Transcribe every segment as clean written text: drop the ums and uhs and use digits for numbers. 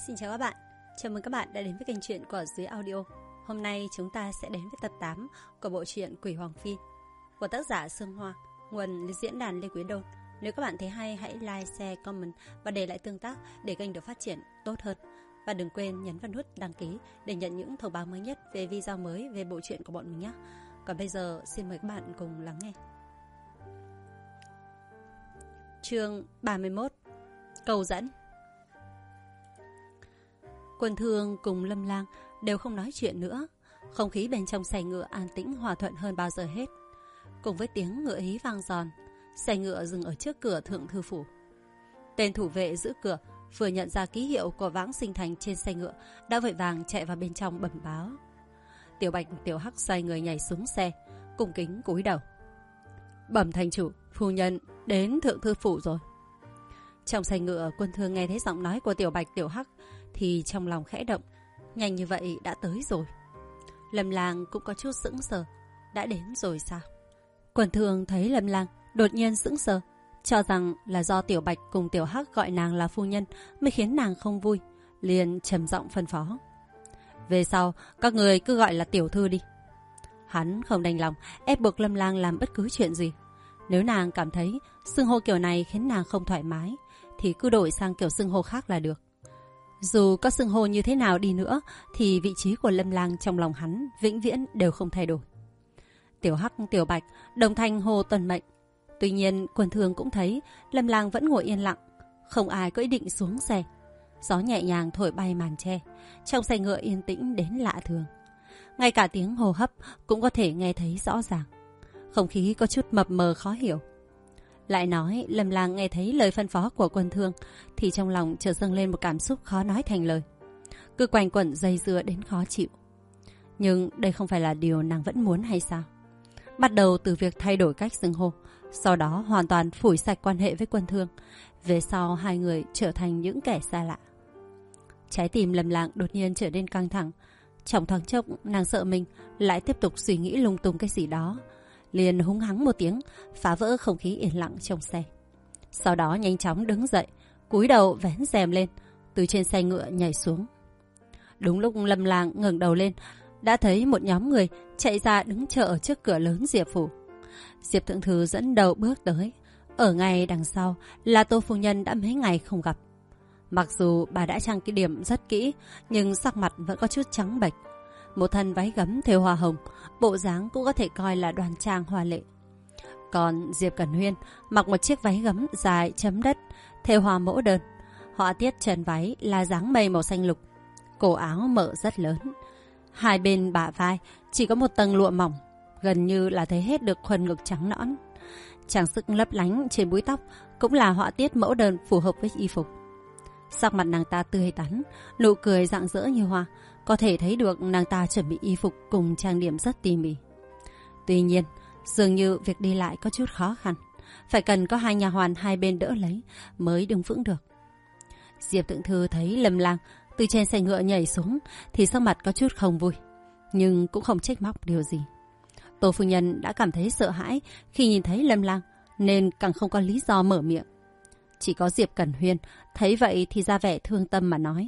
Xin chào các bạn, chào mừng các bạn đã đến với kênh truyện của Dưới Audio. Hôm nay chúng ta sẽ đến với tập 8 của bộ truyện Quỷ Hoàng Phi của tác giả Sương Hoa, nguồn diễn đàn Lê Quý Đôn. Nếu các bạn thấy hay, hãy like, share, comment và để lại tương tác để kênh được phát triển tốt hơn. Và đừng quên nhấn vào nút đăng ký để nhận những thông báo mới nhất về video mới về bộ truyện của bọn mình nhé. Còn bây giờ xin mời các bạn cùng lắng nghe. Chương 31: Cầu dẫn. Quân Thương cùng Lâm Lang đều không nói chuyện nữa. Không khí bên trong xe ngựa an tĩnh hòa thuận hơn bao giờ hết. Cùng với tiếng ngựa hí vang giòn, xe ngựa dừng ở trước cửa Thượng Thư Phủ. Tên thủ vệ giữ cửa vừa nhận ra ký hiệu của Vãng Sinh Thành trên xe ngựa đã vội vàng chạy vào bên trong bẩm báo. Tiểu Bạch, Tiểu Hắc xoay người nhảy xuống xe, cung kính cúi đầu. Bẩm thành chủ, phu nhân đến Thượng Thư Phủ rồi. Trong xe ngựa, Quân Thương nghe thấy giọng nói của Tiểu Bạch, Tiểu Hắc thì trong lòng khẽ động. Nhanh như vậy đã tới rồi. Lâm Lang cũng có chút sững sờ. Đã đến rồi sao? Quân Thương thấy Lâm Lang đột nhiên sững sờ, cho rằng là do Tiểu Bạch cùng Tiểu Hắc gọi nàng là phu nhân mới khiến nàng không vui, liền trầm giọng phân phó. Về sau các người cứ gọi là tiểu thư đi. Hắn không đành lòng ép buộc Lâm Lang làm bất cứ chuyện gì. Nếu nàng cảm thấy xưng hô kiểu này khiến nàng không thoải mái thì cứ đổi sang kiểu xưng hô khác là được. Dù có xưng hô như thế nào đi nữa thì vị trí của Lâm Lang trong lòng hắn vĩnh viễn đều không thay đổi. Tiểu Hắc, Tiểu Bạch đồng thanh hô tuân mệnh. Tuy nhiên Quân Thương cũng thấy Lâm Lang vẫn ngồi yên lặng, không ai có ý định xuống xe. Gió nhẹ nhàng thổi bay màn tre, trong xe ngựa yên tĩnh đến lạ thường. Ngay cả tiếng hô hấp cũng có thể nghe thấy rõ ràng. Không khí có chút mập mờ khó hiểu. Lại nói Lâm Lang nghe thấy lời phân phó của Quân Thương thì trong lòng chợt dâng lên một cảm xúc khó nói thành lời, cứ quanh quẩn dây dưa đến khó chịu. Nhưng đây không phải là điều nàng vẫn muốn hay sao? Bắt đầu từ việc thay đổi cách xưng hô, sau đó hoàn toàn phủi sạch quan hệ với Quân Thương. Về sau hai người trở thành những kẻ xa lạ. Trái tim Lâm Lang đột nhiên trở nên căng thẳng. Trong thoáng chốc nàng sợ mình lại tiếp tục suy nghĩ lung tung cái gì đó, liền húng hắng một tiếng, phá vỡ không khí yên lặng trong xe. Sau đó nhanh chóng đứng dậy, cúi đầu vén rèm lên, từ trên xe ngựa nhảy xuống. Đúng lúc Lâm Lang ngẩng đầu lên, đã thấy một nhóm người chạy ra đứng chờ ở trước cửa lớn Diệp phủ. Diệp thượng thư dẫn đầu bước tới. Ở ngay đằng sau là Tô phu nhân đã mấy ngày không gặp. Mặc dù bà đã trang cái điểm rất kỹ, nhưng sắc mặt vẫn có chút trắng bệch. Một thân váy gấm thêu hoa hồng, bộ dáng cũng có thể coi là đoan trang hoa lệ. Còn Diệp Cẩn Huyên mặc một chiếc váy gấm dài chấm đất, thêu hoa mẫu đơn. Họa tiết trần váy là dáng mây màu xanh lục, cổ áo mở rất lớn. Hai bên bả vai chỉ có một tầng lụa mỏng, gần như là thấy hết được khuôn ngực trắng nõn. Trang sức lấp lánh trên búi tóc cũng là họa tiết mẫu đơn phù hợp với y phục. Sắc mặt nàng ta tươi tắn, nụ cười rạng rỡ như hoa, có thể thấy được nàng ta chuẩn bị y phục cùng trang điểm rất tỉ mỉ. Tuy nhiên, dường như việc đi lại có chút khó khăn, phải cần có hai nha hoàn hai bên đỡ lấy mới đứng vững được. Diệp thượng thư thấy Lâm Lang từ trên xe ngựa nhảy xuống thì sắc mặt có chút không vui, nhưng cũng không trách móc điều gì. Tô phu nhân đã cảm thấy sợ hãi khi nhìn thấy Lâm Lang, nên càng không có lý do mở miệng. Chỉ có Diệp Cẩn Huyên thấy vậy thì ra vẻ thương tâm mà nói: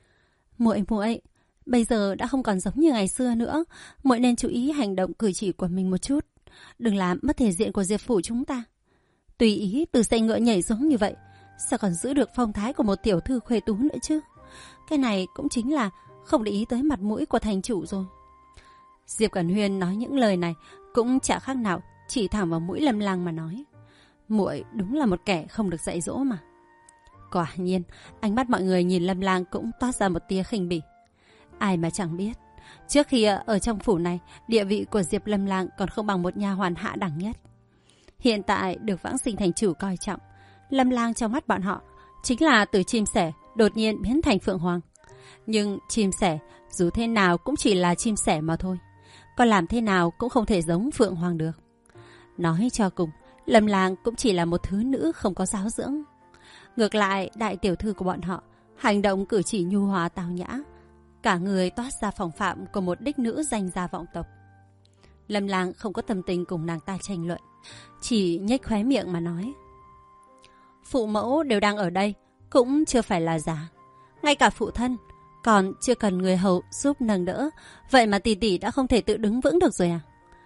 Muội, bây giờ đã không còn giống như ngày xưa nữa, muội nên chú ý hành động cử chỉ của mình một chút, đừng làm mất thể diện của Diệp phủ chúng ta. Tùy ý từ xe ngựa nhảy xuống như vậy, sao còn giữ được phong thái của một tiểu thư khuê tú nữa chứ? Cái này cũng chính là không để ý tới mặt mũi của thành chủ rồi. Diệp Cẩn Huyên nói những lời này cũng chả khác nào chỉ thẳng vào mũi Lâm Lang mà nói: Muội đúng là một kẻ không được dạy dỗ mà. Quả nhiên, ánh mắt mọi người nhìn Lâm Lang cũng toát ra một tia khinh bỉ. Ai mà chẳng biết, trước khi ở trong phủ này, địa vị của Diệp Lâm Lang còn không bằng một nha hoàn hạ đẳng nhất. Hiện tại được Vãng Sinh thành chủ coi trọng, Lâm Lang trong mắt bọn họ chính là từ chim sẻ đột nhiên biến thành phượng hoàng. Nhưng chim sẻ dù thế nào cũng chỉ là chim sẻ mà thôi, còn làm thế nào cũng không thể giống phượng hoàng được. Nói cho cùng, Lâm Lang cũng chỉ là một thứ nữ không có giáo dưỡng. Ngược lại, đại tiểu thư của bọn họ hành động cử chỉ nhu hòa tao nhã, cả người toát ra phong phạm của một đích nữ danh gia vọng tộc. Lâm Lang không có tâm tình cùng nàng ta tranh luận, chỉ nhếch khóe miệng mà nói: Phụ mẫu đều đang ở đây, cũng chưa phải là giả. Ngay cả phụ thân còn chưa cần người hầu giúp nâng đỡ, vậy mà tỷ tỷ đã không thể tự đứng vững được rồi à?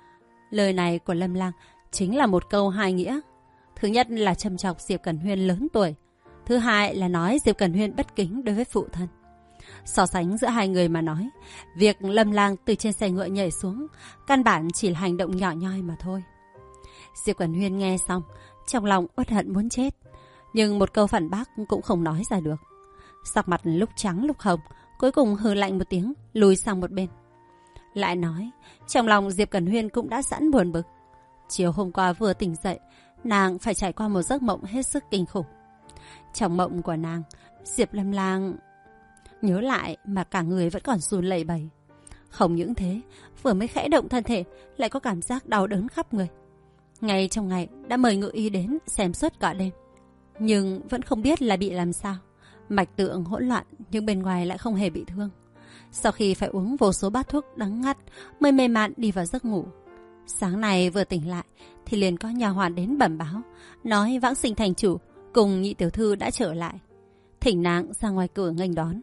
Lời này của Lâm Lang chính là một câu hai nghĩa. Thứ nhất là châm chọc Diệp Cẩn Huyên lớn tuổi, thứ hai là nói Diệp Cẩn Huyên bất kính đối với phụ thân. So sánh giữa hai người mà nói, việc Lâm Lang từ trên xe ngựa nhảy xuống căn bản chỉ là hành động nhỏ nhoi mà thôi. Diệp Cẩn Huyên nghe xong, trong lòng uất hận muốn chết, nhưng một câu phản bác cũng không nói ra được. Sắc mặt lúc trắng lúc hồng, cuối cùng hừ lạnh một tiếng, lùi sang một bên. Lại nói, trong lòng Diệp Cẩn Huyên cũng đã sẵn buồn bực. Chiều hôm qua vừa tỉnh dậy, nàng phải trải qua một giấc mộng hết sức kinh khủng. Trong mộng của nàng, Diệp Lâm Lang nhớ lại mà cả người vẫn còn run lẩy bẩy. Không những thế, vừa mới khẽ động thân thể lại có cảm giác đau đớn khắp người. Ngay trong ngày đã mời ngự y đến xem suốt cả đêm, nhưng vẫn không biết là bị làm sao. Mạch tượng hỗn loạn nhưng bên ngoài lại không hề bị thương. Sau khi phải uống vô số bát thuốc đắng ngắt mới mê man đi vào giấc ngủ. Sáng nay vừa tỉnh lại thì liền có nhà hoàn đến bẩm báo, nói Vãng Sinh thành chủ cùng nhị tiểu thư đã trở lại, thỉnh nàng ra ngoài cửa nghênh đón.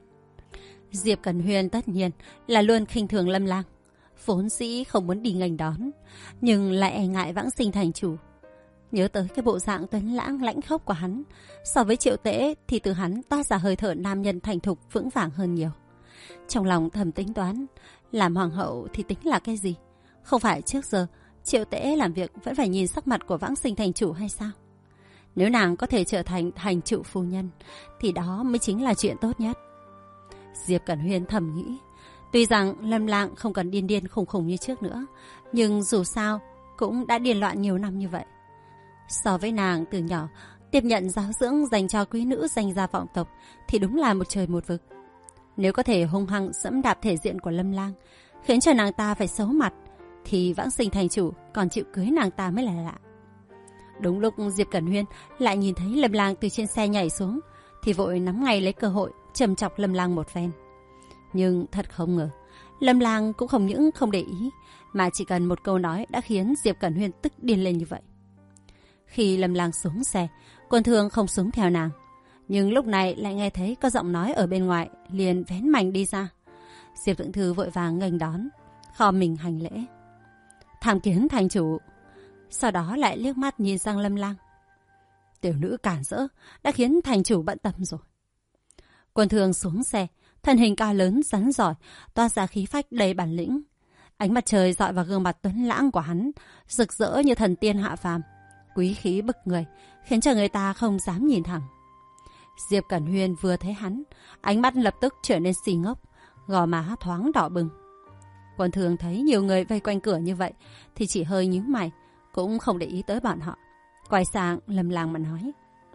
Diệp Cẩn Huyên tất nhiên là luôn khinh thường Lâm Lang, vốn dĩ không muốn đi nghênh đón, nhưng lại e ngại Vãng Sinh thành chủ. Nhớ tới cái bộ dạng tuấn lãng lãnh khốc của hắn, so với Triệu Tễ thì từ hắn toát ra hơi thở nam nhân thành thục vững vàng hơn nhiều. Trong lòng thầm tính toán, làm hoàng hậu thì tính là cái gì? Không phải trước giờ Triệu Tễ làm việc vẫn phải nhìn sắc mặt của Vãng Sinh thành chủ hay sao? Nếu nàng có thể trở thành thành trụ phu nhân thì đó mới chính là chuyện tốt nhất. Diệp Cẩn Huyên thầm nghĩ, tuy rằng Lâm Lang không còn điên điên khùng khùng như trước nữa, nhưng dù sao cũng đã điên loạn nhiều năm như vậy. So với nàng từ nhỏ tiếp nhận giáo dưỡng dành cho quý nữ danh gia vọng tộc thì đúng là một trời một vực. Nếu có thể hung hăng dẫm đạp thể diện của Lâm Lang, khiến cho nàng ta phải xấu mặt, thì Vãng Sinh thành chủ còn chịu cưới nàng ta mới là lạ. Đúng lúc Diệp Cẩn Huyên lại nhìn thấy Lâm Lang từ trên xe nhảy xuống, thì vội nắm ngay lấy cơ hội châm chọc Lâm Lang một phen. Nhưng thật không ngờ, Lâm Lang cũng không những không để ý, mà chỉ cần một câu nói đã khiến Diệp Cẩn Huyên tức điên lên như vậy. Khi Lâm Lang xuống xe, Quân Thương không xuống theo nàng, nhưng lúc này lại nghe thấy có giọng nói ở bên ngoài, liền vén mành đi ra. Diệp Thượng Thư vội vàng nghênh đón, khom mình hành lễ. Tham kiến thành chủ. Sau đó lại liếc mắt nhìn sang Lâm Lang. Tiểu nữ cản rỡ đã khiến thành chủ bận tâm rồi. Quân Thương xuống xe, thân hình cao lớn rắn giỏi, toát ra khí phách đầy bản lĩnh. Ánh mặt trời dọi vào gương mặt tuấn lãng của hắn, rực rỡ như thần tiên hạ phàm, quý khí bức người, khiến cho người ta không dám nhìn thẳng. Diệp Cẩn Huyên vừa thấy hắn, ánh mắt lập tức trở nên xì ngốc, gò má thoáng đỏ bừng. Quân Thương thấy nhiều người vây quanh cửa như vậy thì chỉ hơi nhíu mày, cũng không để ý tới bọn họ. Quay sang Lâm Lang mà nói,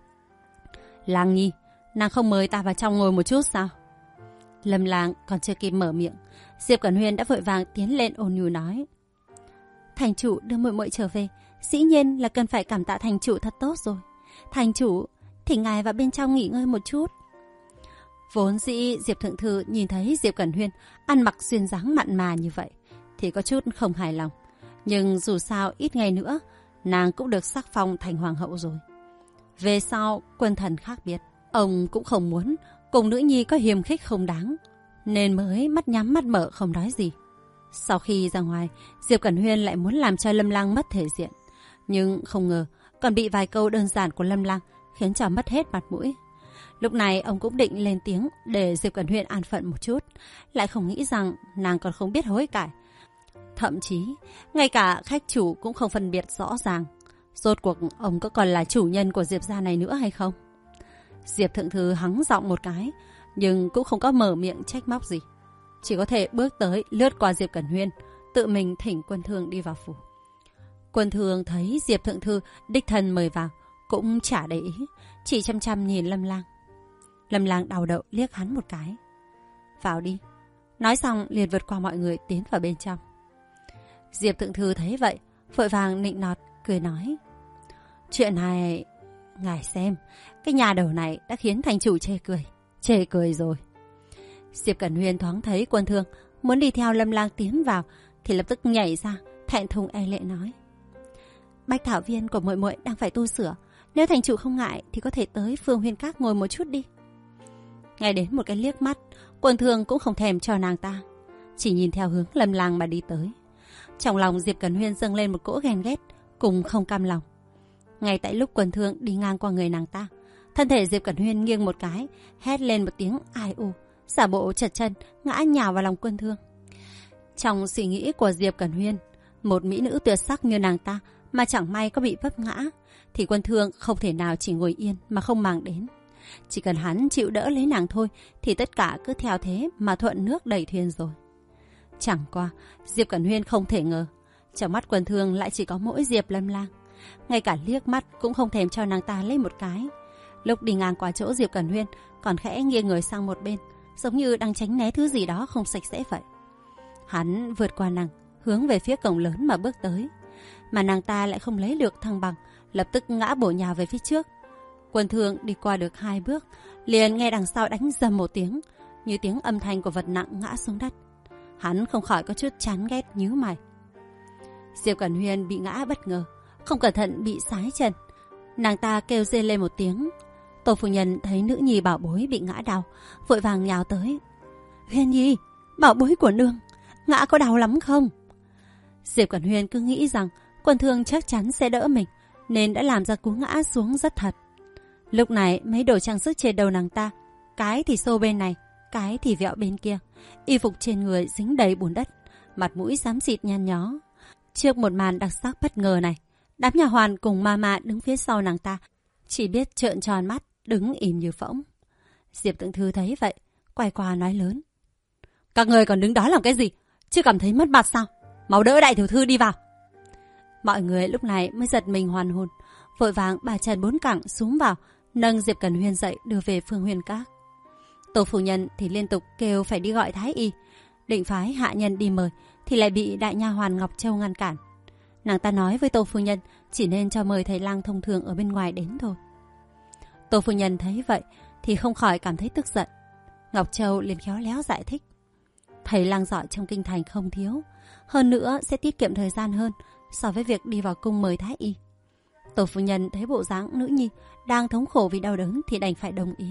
Lang nhi, nàng không mời ta vào trong ngồi một chút sao? Lâm Lang còn chưa kịp mở miệng, Diệp Cẩn Huyên đã vội vàng tiến lên ôn nhu nói, thành chủ đưa muội muội trở về, dĩ nhiên là cần phải cảm tạ thành chủ thật tốt rồi. Thành chủ, thì ngài vào bên trong nghỉ ngơi một chút. Vốn dĩ Diệp Thượng Thư nhìn thấy Diệp Cẩn Huyên ăn mặc duyên dáng mặn mà như vậy thì có chút không hài lòng. Nhưng dù sao ít ngày nữa nàng cũng được sắc phong thành hoàng hậu rồi. Về sau quân thần khác biệt, ông cũng không muốn cùng nữ nhi có hiềm khích không đáng, nên mới mắt nhắm mắt mở không nói gì. Sau khi ra ngoài, Diệp Cẩn Huyên lại muốn làm cho Lâm Lang mất thể diện, nhưng không ngờ còn bị vài câu đơn giản của Lâm Lang khiến cho mất hết mặt mũi. Lúc này ông cũng định lên tiếng để Diệp Cẩn Huyên an phận một chút, lại không nghĩ rằng nàng còn không biết hối cải. Thậm chí, ngay cả khách chủ cũng không phân biệt rõ ràng. Rốt cuộc ông có còn là chủ nhân của Diệp gia này nữa hay không? Diệp Thượng Thư hắng giọng một cái, nhưng cũng không có mở miệng trách móc gì. Chỉ có thể bước tới lướt qua Diệp Cẩn Huyên, tự mình thỉnh Quân Thương đi vào phủ. Quân Thương thấy Diệp Thượng Thư đích thân mời vào, cũng chả để ý, chỉ chăm chăm nhìn Lâm Lang. Lâm Lang đau đầu liếc hắn một cái. Vào đi. Nói xong liền vượt qua mọi người tiến vào bên trong. Diệp Thượng Thư thấy vậy, vội vàng nịnh nọt, cười nói, chuyện này, ngài xem, cái nhà đầu này đã khiến thành chủ chê cười rồi. Diệp Cẩn Huyên thoáng thấy Quân Thương muốn đi theo Lâm Lang tiến vào thì lập tức nhảy ra, thẹn thùng e lệ nói, Bách Thảo Viên của muội muội đang phải tu sửa, nếu thành chủ không ngại thì có thể tới Phương Huyên Các ngồi một chút đi. Ngay đến một cái liếc mắt, Quân Thương cũng không thèm cho nàng ta, chỉ nhìn theo hướng Lâm Lang mà đi tới. Trong lòng Diệp Cẩn Huyên dâng lên một cỗ ghen ghét cùng không cam lòng. Ngay tại lúc Quân Thương đi ngang qua người nàng ta, thân thể Diệp Cẩn Huyên nghiêng một cái, hét lên một tiếng ai u, giả bộ chật chân ngã nhào vào lòng Quân Thương. Trong suy nghĩ của Diệp Cẩn Huyên, một mỹ nữ tuyệt sắc như nàng ta mà chẳng may có bị vấp ngã, thì Quân Thương không thể nào chỉ ngồi yên mà không màng đến. Chỉ cần hắn chịu đỡ lấy nàng thôi, thì tất cả cứ theo thế mà thuận nước đẩy thuyền rồi. Chẳng qua, Diệp Cẩn Huyên không thể ngờ, trong mắt Quân Thương lại chỉ có mỗi Diệp Lâm Lang. Ngay cả liếc mắt cũng không thèm cho nàng ta lấy một cái. Lúc đi ngang qua chỗ Diệp Cẩn Huyên, còn khẽ nghiêng người sang một bên, giống như đang tránh né thứ gì đó không sạch sẽ vậy. Hắn vượt qua nàng, hướng về phía cổng lớn mà bước tới. Mà nàng ta lại không lấy được thăng bằng, lập tức ngã bổ nhào về phía trước. Quân Thương đi qua được 2 bước, liền nghe đằng sau đánh dầm một tiếng, như tiếng âm thanh của vật nặng ngã xuống đất. Hắn không khỏi có chút chán ghét nhíu mày. Diệp Cẩn Huyên bị ngã bất ngờ, không cẩn thận bị sái chân. Nàng ta kêu rên lên một tiếng. Tô phu nhân thấy nữ nhi bảo bối bị ngã đau, vội vàng nhào tới. Huyên nhi, bảo bối của nương, ngã có đau lắm không? Diệp Cẩn Huyên cứ nghĩ rằng Quân Thương chắc chắn sẽ đỡ mình, nên đã làm ra cú ngã xuống rất thật. Lúc này mấy đồ trang sức trên đầu nàng ta, cái thì xô bên này, cái thì vẹo bên kia, y phục trên người dính đầy bùn đất, mặt mũi xám xịt nhăn nhó. Trước một màn đặc sắc bất ngờ này, đám nhà hoàn cùng mama đứng phía sau nàng ta chỉ biết trợn tròn mắt, đứng im như phỗng. Diệp Tượng Thư thấy vậy, quay qua nói lớn: Các người còn đứng đó làm cái gì? Chưa cảm thấy mất mặt sao? Mau đỡ đại tiểu thư đi vào. Mọi người lúc này mới giật mình hoàn hồn, vội vàng bà chân 4 cẳng xuống vào, nâng Diệp Cẩn Huyên dậy đưa về Phương Huyền Các. Tô phu nhân thì liên tục kêu phải đi gọi thái y, định phái hạ nhân đi mời, thì lại bị đại nha hoàn Ngọc Châu ngăn cản. Nàng ta nói với Tô phu nhân chỉ nên cho mời thầy lang thông thường ở bên ngoài đến thôi. Tô phu nhân thấy vậy thì không khỏi cảm thấy tức giận. Ngọc Châu liền khéo léo giải thích: Thầy lang giỏi trong kinh thành không thiếu, hơn nữa sẽ tiết kiệm thời gian hơn so với việc đi vào cung mời thái y. Tô phu nhân thấy bộ dáng nữ nhi đang thống khổ vì đau đớn thì đành phải đồng ý.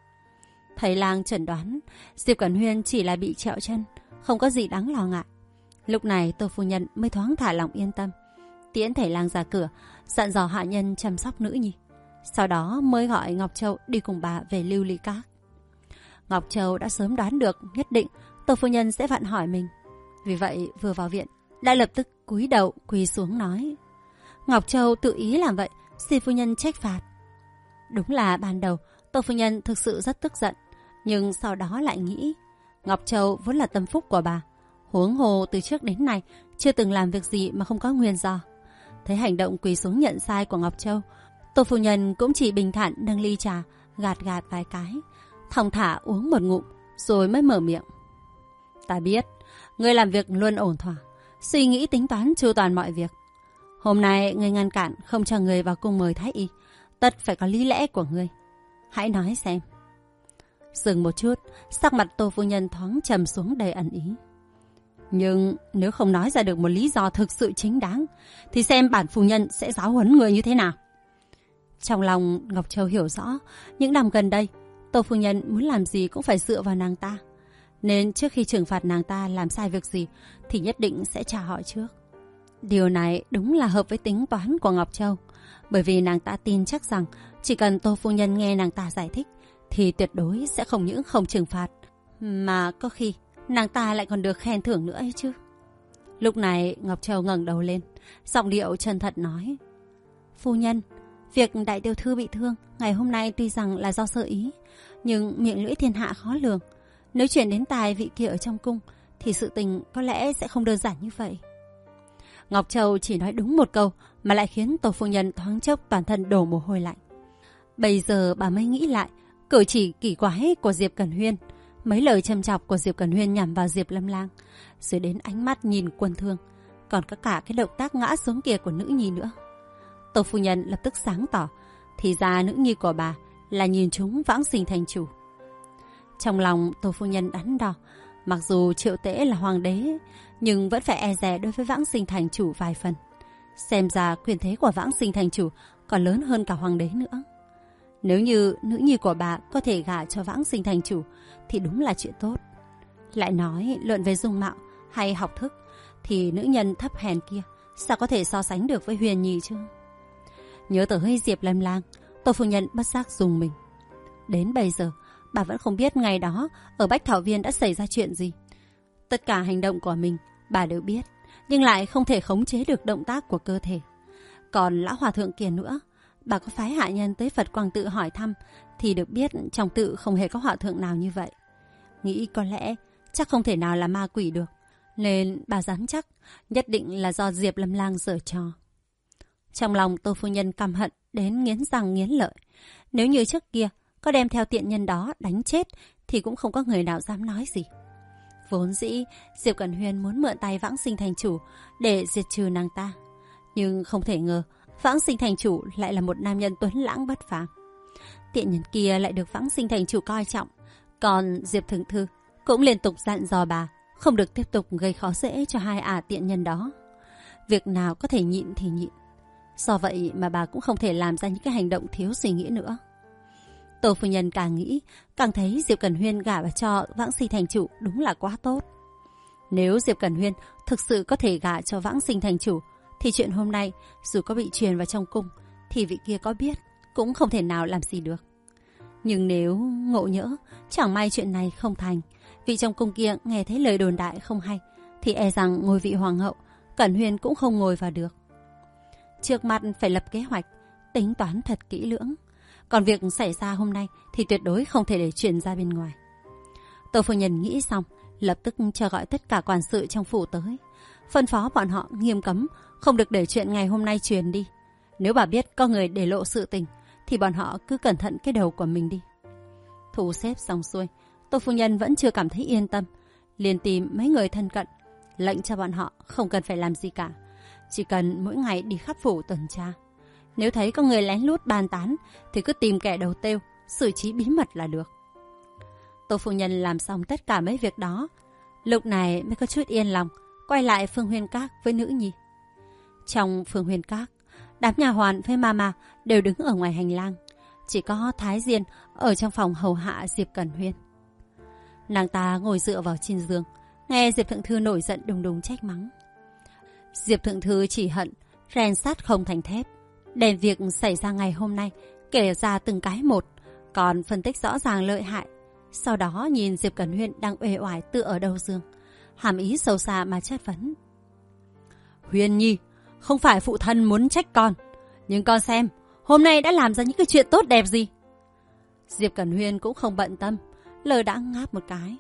Thầy lang chẩn đoán Diệp Cẩn Huyên chỉ là bị trẹo chân, không có gì đáng lo ngại. Lúc này Tô phu nhân mới thoáng thả lòng yên tâm, tiễn thầy lang ra cửa, dặn dò hạ nhân chăm sóc nữ nhi. Sau đó mới gọi Ngọc Châu đi cùng bà về Lưu Ly Các. Ngọc Châu đã sớm đoán được nhất định Tô phu nhân sẽ vặn hỏi mình, vì vậy vừa vào viện đã lập tức cúi đầu quỳ xuống nói: Ngọc Châu tự ý làm vậy, xin phu nhân trách phạt. Đúng là ban đầu Tô phu nhân thực sự rất tức giận, nhưng sau đó lại nghĩ Ngọc Châu vốn là tâm phúc của bà, huống hồ từ trước đến nay chưa từng làm việc gì mà không có nguyên do. Thấy hành động quỳ xuống nhận sai của Ngọc Châu, Tô phu nhân cũng chỉ bình thản nâng ly trà, gạt vài cái, thong thả uống một ngụm, rồi mới mở miệng: Ta biết, ngươi làm việc luôn ổn thỏa, suy nghĩ tính toán chu toàn mọi việc. Hôm nay ngươi ngăn cản không cho người vào cung mời thái y, tất phải có lý lẽ của ngươi. Hãy nói xem. Dừng một chút, sắc mặt Tô phu nhân thoáng trầm xuống đầy ẩn ý. Nhưng nếu không nói ra được một lý do thực sự chính đáng, thì xem bản phu nhân sẽ giáo huấn người như thế nào. Trong lòng Ngọc Châu hiểu rõ, những năm gần đây Tô phu nhân muốn làm gì cũng phải dựa vào nàng ta, nên trước khi trừng phạt nàng ta làm sai việc gì thì nhất định sẽ tra hỏi trước. Điều này đúng là hợp với tính toán của Ngọc Châu, bởi vì nàng ta tin chắc rằng chỉ cần Tô phu nhân nghe nàng ta giải thích thì tuyệt đối sẽ không những không trừng phạt, mà có khi nàng ta lại còn được khen thưởng nữa ấy chứ. Lúc này Ngọc Châu ngẩng đầu lên, giọng điệu chân thật nói: Phu nhân, việc đại tiểu thư bị thương ngày hôm nay tuy rằng là do sơ ý, nhưng miệng lưỡi thiên hạ khó lường. Nếu chuyển đến tai vị kia ở trong cung thì sự tình có lẽ sẽ không đơn giản như vậy. Ngọc Châu chỉ nói đúng một câu mà lại khiến Tô phu nhân thoáng chốc toàn thân đổ mồ hôi lạnh. Bây giờ bà mới nghĩ lại cử chỉ kỳ quái của Diệp Cẩn Huyên, mấy lời châm chọc của Diệp Cẩn Huyên nhằm vào Diệp Lâm Lang, rồi đến ánh mắt nhìn Quân Thương, còn có cả cái động tác ngã xuống kia của nữ nhi nữa. Tô phu nhân lập tức sáng tỏ, thì ra nữ nhi của bà là nhìn chúng Vãng Sinh thành chủ. Trong lòng Tô phu nhân đắn đo, mặc dù Triệu Tễ là hoàng đế, nhưng vẫn phải e dè đối với Vãng Sinh thành chủ vài phần. Xem ra quyền thế của Vãng Sinh thành chủ còn lớn hơn cả hoàng đế nữa. Nếu như nữ nhi của bà có thể gả cho Vãng Sinh thành chủ thì đúng là chuyện tốt. Lại nói luận về dung mạo hay học thức thì nữ nhân thấp hèn kia sao có thể so sánh được với Huyền Nhi chứ? Nhớ tới Diệp Lâm Lang, Tô phu nhân bất giác rùng mình. Đến bây giờ bà vẫn không biết ngày đó ở Bách Thảo Viên đã xảy ra chuyện gì. Tất cả hành động của mình bà đều biết, nhưng lại không thể khống chế được động tác của cơ thể. Còn lão hòa thượng kia nữa, bà có phái hạ nhân tới Phật Quang Tự hỏi thăm thì được biết trong tự không hề có hòa thượng nào như vậy. Nghĩ có lẽ chắc không thể nào là ma quỷ được, nên bà dám chắc nhất định là do Diệp Lâm Lang giở trò. Trong lòng Tô phu nhân căm hận đến nghiến răng nghiến lợi. Nếu như trước kia có đem theo tiện nhân đó đánh chết thì cũng không có người nào dám nói gì. Vốn dĩ Diệp Cẩn Huyên muốn mượn tay Vãng Sinh thành chủ để diệt trừ nàng ta, nhưng không thể ngờ Vãng Sinh thành chủ lại là một nam nhân tuấn lãng bất phàm. Tiện nhân kia lại được Vãng Sinh thành chủ coi trọng, còn Diệp Thượng Thư cũng liên tục dặn dò bà không được tiếp tục gây khó dễ cho hai tiện nhân đó. Việc nào có thể nhịn thì nhịn. Do vậy mà bà cũng không thể làm ra những cái hành động thiếu suy nghĩ nữa. Tô phu nhân càng nghĩ càng thấy Diệp Cẩn Huyên gả cho Vãng Sinh thành chủ đúng là quá tốt. Nếu Diệp Cẩn Huyên thực sự có thể gả cho Vãng Sinh thành chủ thì chuyện hôm nay dù có bị truyền vào trong cung thì vị kia có biết cũng không thể nào làm gì được. Nhưng nếu ngộ nhỡ chẳng may chuyện này không thành, vị trong cung kia nghe thấy lời đồn đại không hay thì e rằng ngôi vị hoàng hậu Cẩn Huyên cũng không ngồi vào được. Trước mặt phải lập kế hoạch, tính toán thật kỹ lưỡng. Còn việc xảy ra hôm nay thì tuyệt đối không thể để truyền ra bên ngoài. Tô phu nhân nghĩ xong, lập tức cho gọi tất cả quản sự trong phủ tới, phân phó bọn họ nghiêm cấm không được để chuyện ngày hôm nay truyền đi. Nếu bà biết có người để lộ sự tình thì bọn họ cứ cẩn thận cái đầu của mình đi. Thu xếp xong xuôi, Tô phu nhân vẫn chưa cảm thấy yên tâm, liền tìm mấy người thân cận, lệnh cho bọn họ không cần phải làm gì cả, chỉ cần mỗi ngày đi khắp phủ tuần tra. Nếu thấy có người lén lút bàn tán thì cứ tìm kẻ đầu têu, xử trí bí mật là được. Tô phu nhân làm xong tất cả mấy việc đó, lúc này mới có chút yên lòng, quay lại Phương Huyên Các với nữ nhi. Trong Phương Huyên Các, đám nha hoàn với mama đều đứng ở ngoài hành lang, chỉ có Thái Diên ở trong phòng hầu hạ Diệp Cẩn Huyên. Nàng ta ngồi dựa vào trên giường, nghe Diệp Thượng Thư nổi giận đùng đùng trách mắng. Diệp Thượng Thư chỉ hận rèn sắt không thành thép, đem việc xảy ra ngày hôm nay kể ra từng cái một, còn phân tích rõ ràng lợi hại. Sau đó nhìn Diệp Cẩn Huyên đang uể oải tựa ở đầu giường, hàm ý sâu xa mà chất vấn. Huyên Nhi, không phải phụ thân muốn trách con, nhưng con xem hôm nay đã làm ra những cái chuyện tốt đẹp gì. Diệp Cẩn Huyên cũng không bận tâm, lờ đãng ngáp một cái.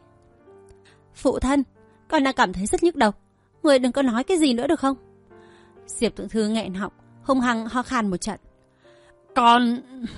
Phụ thân, con đang cảm thấy rất nhức đầu, người đừng có nói cái gì nữa được không? Diệp Thượng Thư nghẹn họng, hung hăng ho khan một trận. Con...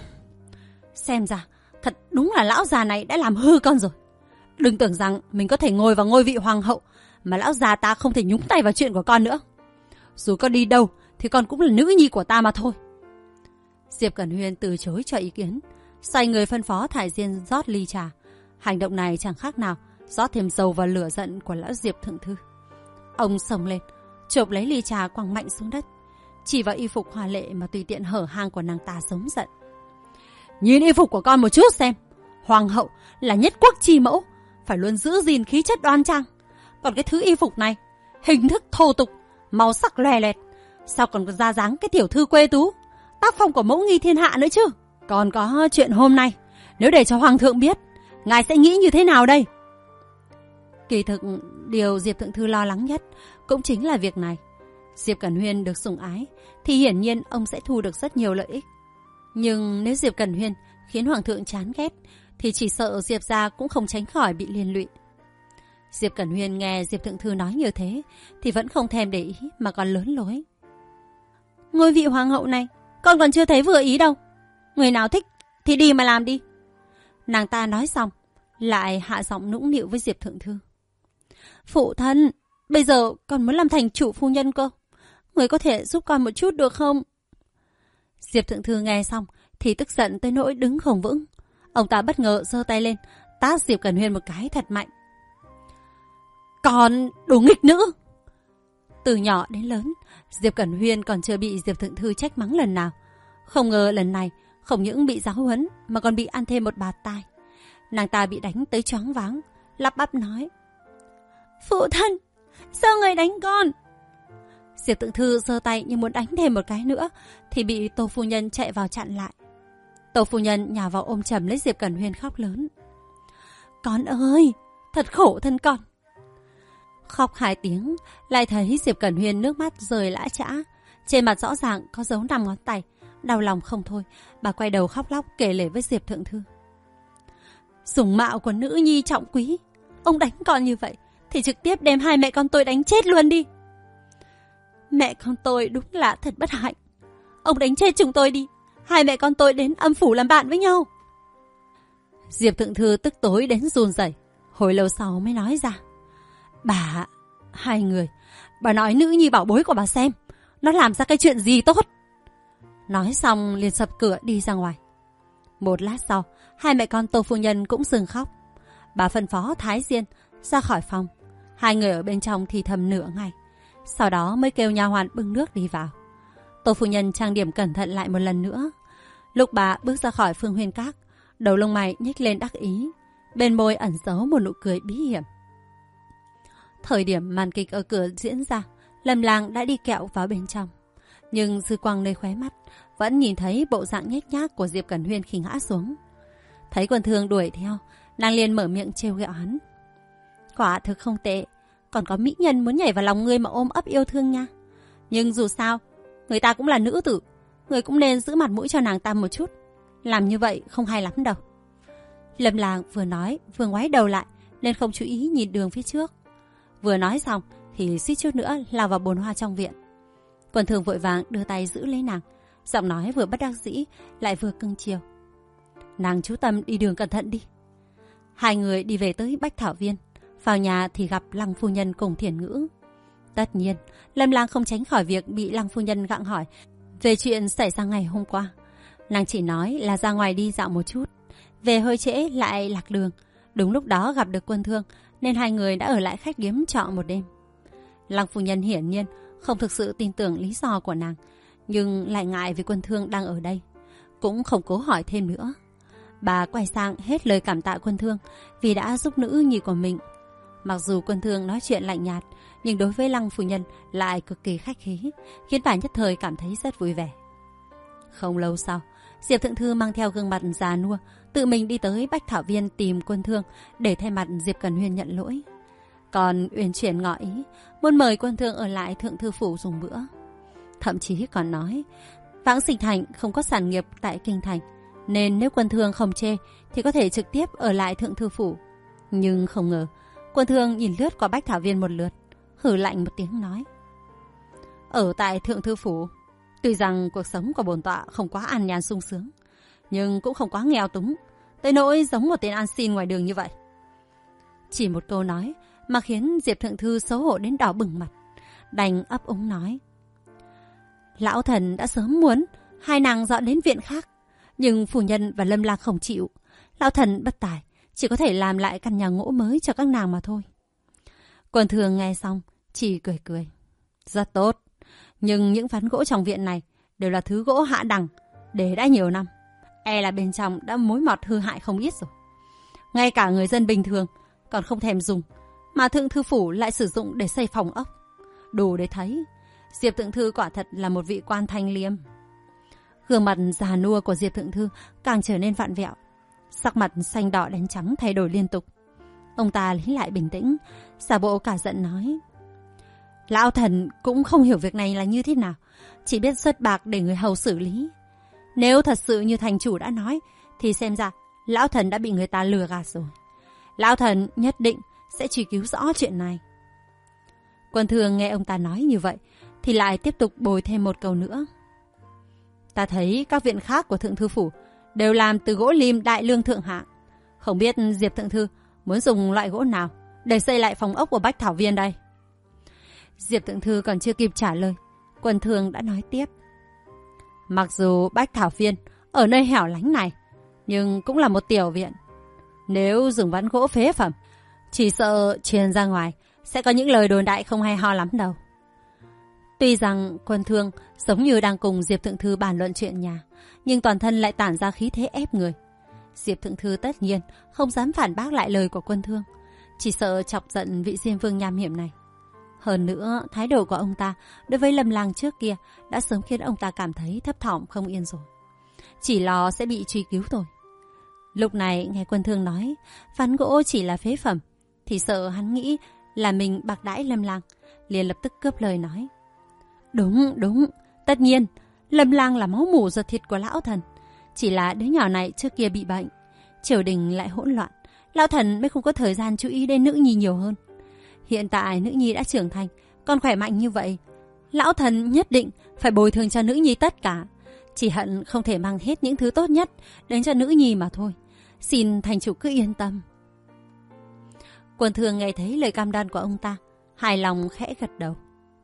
Xem ra thật đúng là lão già này đã làm hư con rồi. Đừng tưởng rằng mình có thể ngồi vào ngôi vị hoàng hậu mà lão già ta không thể nhúng tay vào chuyện của con nữa. Dù con đi đâu thì con cũng là nữ nhi của ta mà thôi. Diệp Cẩn Huyên từ chối cho ý kiến, xoay người phân phó Thái Diên rót ly trà. Hành động này chẳng khác nào rót thêm dầu vào lửa giận của lão Diệp Thượng Thư. Ông xông lên, chộp lấy ly trà quăng mạnh xuống đất, chỉ vào y phục hoa lệ mà tùy tiện hở hang của nàng ta giống giận. Nhìn y phục của con một chút xem, hoàng hậu là nhất quốc chi mẫu, phải luôn giữ gìn khí chất đoan trang. Còn cái thứ y phục này, hình thức thô tục, màu sắc lòe lẹt, sao còn ra dáng cái tiểu thư quê tú, tác phong của mẫu nghi thiên hạ nữa chứ. Còn có chuyện hôm nay, nếu để cho hoàng thượng biết, ngài sẽ nghĩ như thế nào đây? Kỳ thực, điều Diệp Thượng Thư lo lắng nhất cũng chính là việc này. Diệp Cẩn Huyên được sủng ái thì hiển nhiên ông sẽ thu được rất nhiều lợi ích. Nhưng nếu Diệp Cẩn Huyên khiến hoàng thượng chán ghét thì chỉ sợ Diệp gia cũng không tránh khỏi bị liên lụy. Diệp Cẩn Huyên nghe Diệp Thượng Thư nói như thế thì vẫn không thèm để ý mà còn lớn lối. Ngôi vị hoàng hậu này con còn chưa thấy vừa ý đâu, người nào thích thì đi mà làm đi. Nàng ta nói xong lại hạ giọng nũng nịu với Diệp Thượng Thư. Phụ thân, bây giờ con muốn làm thành chủ phu nhân cơ, người có thể giúp con một chút được không? Diệp Thượng Thư nghe xong thì tức giận tới nỗi đứng không vững. Ông ta bất ngờ giơ tay lên tát Diệp Cẩn Huyên một cái thật mạnh. Con đồ nghịch nữ! Từ nhỏ đến lớn, Diệp Cẩn Huyên còn chưa bị Diệp Thượng Thư trách mắng lần nào. Không ngờ lần này không những bị giáo huấn mà còn bị ăn thêm một bạt tai. Nàng ta bị đánh tới choáng váng, lắp bắp nói: Phụ thân, sao người đánh con? Diệp Thượng Thư giơ tay như muốn đánh thêm một cái nữa thì bị Tô phu nhân chạy vào chặn lại. Tô phu nhân nhào vào ôm chầm lấy Diệp Cẩn Huyên khóc lớn: Con ơi, thật khổ thân con. Khóc 2 tiếng, lại thấy Diệp Cẩn Huyên nước mắt rơi lã chã, trên mặt rõ ràng có dấu 5 ngón tay. Đau lòng không thôi, bà quay đầu khóc lóc kể lể với Diệp Thượng Thư: Dùng mạo của nữ nhi trọng quý, ông đánh con như vậy thì trực tiếp đem 2 mẹ con tôi đánh chết luôn đi. Mẹ con tôi đúng là thật bất hạnh. Ông đánh chết chúng tôi đi, 2 mẹ con tôi đến âm phủ làm bạn với nhau. Diệp Thượng Thư tức tối đến run rẩy, hồi lâu sau mới nói ra: Bà, 2 người, bà nói nữ nhi bảo bối của bà xem, nó làm ra cái chuyện gì tốt. Nói xong liền sập cửa đi ra ngoài. Một lát sau, 2 mẹ con Tô phu nhân cũng dừng khóc. Bà phân phó Thái Diên ra khỏi phòng. 2 người ở bên trong thì thầm nửa ngày, sau đó mới kêu nha hoàn bưng nước đi vào. Tô phu nhân trang điểm cẩn thận lại một lần nữa. Lúc bà bước ra khỏi Phương Huyên Các, đầu lông mày nhếch lên đắc ý, bên môi ẩn giấu một nụ cười bí hiểm. Thời điểm màn kịch ở cửa diễn ra, Lâm Lang đã đi kẹo vào bên trong, nhưng dư quang nơi khóe mắt vẫn nhìn thấy bộ dạng nhếch nhác của Diệp Cẩn Huyên khi ngã xuống. Thấy Quân Thương đuổi theo, nàng liền mở miệng trêu ghẹo hắn: Quả thực không tệ, còn có mỹ nhân muốn nhảy vào lòng ngươi mà ôm ấp yêu thương nha. Nhưng dù sao, người ta cũng là nữ tử, người cũng nên giữ mặt mũi cho nàng ta một chút. Làm như vậy không hay lắm đâu. Lâm Lang vừa nói vừa ngoái đầu lại nên không chú ý nhìn đường phía trước. Vừa nói xong thì suýt chút nữa lao vào bồn hoa trong viện. Quân Thường vội vàng đưa tay giữ lấy nàng, giọng nói vừa bất đắc dĩ lại vừa cưng chiều: Nàng chú tâm đi đường cẩn thận đi. 2 người đi về tới Bách Thảo Viên. Vào nhà thì gặp Lăng phu nhân cùng Thiền Ngữ. Tất nhiên, Lâm Lang không tránh khỏi việc bị Lăng phu nhân gặng hỏi về chuyện xảy ra ngày hôm qua. Nàng chỉ nói là ra ngoài đi dạo một chút, về hơi trễ lại lạc đường. Đúng lúc đó gặp được Quân Thương nên 2 người đã ở lại khách điếm trọ một đêm. Lăng phu nhân hiển nhiên không thực sự tin tưởng lý do của nàng, nhưng lại ngại vì Quân Thương đang ở đây, cũng không cố hỏi thêm nữa. Bà quay sang hết lời cảm tạ Quân Thương vì đã giúp nữ nhi của mình. Mặc dù Quân Thương nói chuyện lạnh nhạt, nhưng đối với Lăng phu nhân lại cực kỳ khách khí, khiến bà nhất thời cảm thấy rất vui vẻ. Không lâu sau, Diệp Thượng Thư mang theo gương mặt già nua, tự mình đi tới Bách Thảo Viên tìm Quân Thương để thay mặt Diệp Cẩn Huyên nhận lỗi. Còn uyển chuyển ngỏ ý muốn mời Quân Thương ở lại Thượng Thư phủ dùng bữa. Thậm chí còn nói Vãng Sinh Thành không có sản nghiệp tại Kinh Thành, nên nếu Quân Thương không chê thì có thể trực tiếp ở lại Thượng Thư phủ. Nhưng không ngờ Quân Thương nhìn lướt qua Bách Thảo Viên một lượt, hừ lạnh một tiếng nói: Ở tại Thượng Thư phủ, tuy rằng cuộc sống của bổn tọa không quá an nhàn sung sướng, nhưng cũng không quá nghèo túng tới nỗi giống một tên ăn xin ngoài đường như vậy. Chỉ một câu nói mà khiến Diệp Thượng Thư xấu hổ đến đỏ bừng mặt, đành ấp úng nói: Lão thần đã sớm muốn 2 nàng dọn đến viện khác, nhưng phu nhân và Lâm Lang không chịu. Lão thần bất tài, chỉ có thể làm lại căn nhà gỗ mới cho các nàng mà thôi. Quân Thường nghe xong chỉ cười cười: Rất tốt, nhưng những ván gỗ trong viện này đều là thứ gỗ hạ đẳng, để đã nhiều năm, e là bên trong đã mối mọt hư hại không ít rồi. Ngay cả người dân bình thường còn không thèm dùng, mà Thượng Thư phủ lại sử dụng để xây phòng ốc. Đủ để thấy Diệp Thượng Thư quả thật là một vị quan thanh liêm. Gương mặt già nua của Diệp Thượng Thư càng trở nên vặn vẹo, sắc mặt xanh đỏ đen trắng thay đổi liên tục. Ông ta lấy lại bình tĩnh, giả bộ cả giận nói: Lão thần cũng không hiểu việc này là như thế nào, chỉ biết xuất bạc để người hầu xử lý. Nếu thật sự như thành chủ đã nói thì xem ra lão thần đã bị người ta lừa gạt rồi. Lão thần nhất định sẽ truy cứu rõ chuyện này. Quân Thường nghe ông ta nói như vậy thì lại tiếp tục bồi thêm một câu nữa: Ta thấy các viện khác của Thượng Thư phủ đều làm từ gỗ lim đại lương thượng hạng, không biết Diệp Thượng Thư muốn dùng loại gỗ nào để xây lại phòng ốc của Bách Thảo Viên đây. Diệp Thượng Thư còn chưa kịp trả lời, Quân Thường đã nói tiếp: Mặc dù Bách Thảo Viên ở nơi hẻo lánh này, nhưng cũng là một tiểu viện. Nếu dùng ván gỗ phế phẩm, chỉ sợ truyền ra ngoài sẽ có những lời đồn đại không hay ho lắm đâu. Tuy rằng Quân Thương giống như đang cùng Diệp Thượng Thư bàn luận chuyện nhà, nhưng toàn thân lại tản ra khí thế ép người. Diệp Thượng Thư tất nhiên không dám phản bác lại lời của Quân Thương, chỉ sợ chọc giận vị Diêm Vương nham hiểm này. Hơn nữa, thái độ của ông ta đối với Lâm Lang trước kia đã sớm khiến ông ta cảm thấy thấp thỏm không yên rồi. Chỉ lo sẽ bị truy cứu thôi. Lúc này nghe Quân Thương nói ván gỗ chỉ là phế phẩm, thì sợ hắn nghĩ là mình bạc đãi Lâm Lang, liền lập tức cướp lời nói. Đúng, tất nhiên, Lâm Lang là máu mủ ruột thịt của lão thần. Chỉ là đứa nhỏ này trước kia bị bệnh, triều đình lại hỗn loạn, lão thần mới không có thời gian chú ý đến nữ nhi nhiều hơn. Hiện tại nữ nhi đã trưởng thành, còn khỏe mạnh như vậy, lão thần nhất định phải bồi thường cho nữ nhi tất cả. Chỉ hận không thể mang hết những thứ tốt nhất đến cho nữ nhi mà thôi. Xin thành chủ cứ yên tâm. Quân Thương nghe thấy lời cam đoan của ông ta, hài lòng khẽ gật đầu.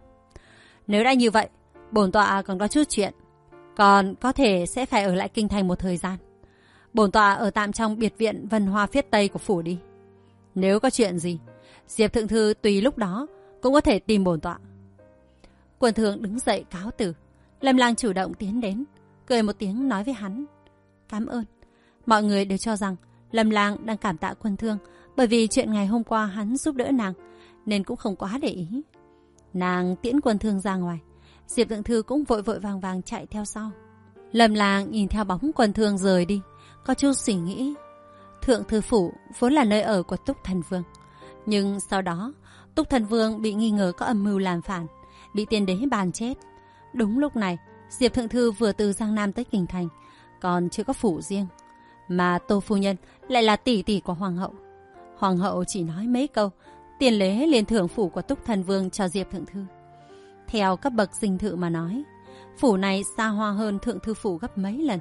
Nếu đã như vậy, bổn tọa còn có chút chuyện, còn có thể sẽ phải ở lại kinh thành một thời gian. Bổn tọa ở tạm trong biệt viện Vân Hoa Phiết Tây của phủ đi. Nếu có chuyện gì, Diệp Thượng Thư tùy lúc đó cũng có thể tìm bổn tọa. Quân Thương đứng dậy cáo từ. Lâm Lang chủ động tiến đến, cười một tiếng nói với hắn. Cảm ơn. Mọi người đều cho rằng Lâm Lang đang cảm tạ Quân Thương bởi vì chuyện ngày hôm qua hắn giúp đỡ nàng, nên cũng không quá để ý. Nàng tiễn Quân Thương ra ngoài, Diệp Thượng Thư cũng vội vàng vàng chạy theo sau. Lâm Lang nhìn theo bóng Quân Thương rời đi, có chút suy nghĩ. Thượng Thư phủ vốn là nơi ở của Túc Thần Vương, nhưng sau đó Túc Thần Vương bị nghi ngờ có âm mưu làm phản, bị tiên đế bàn chết. Đúng lúc này Diệp Thượng Thư vừa từ Giang Nam tới Kinh Thành, còn chưa có phủ riêng, mà Tô phu nhân lại là tỷ tỷ của hoàng hậu. Hoàng hậu chỉ nói mấy câu, tiền lễ liền thưởng phủ của Túc Thần Vương cho Diệp Thượng Thư. Theo cấp bậc dinh thự mà nói, phủ này xa hoa hơn Thượng Thư phủ gấp mấy lần.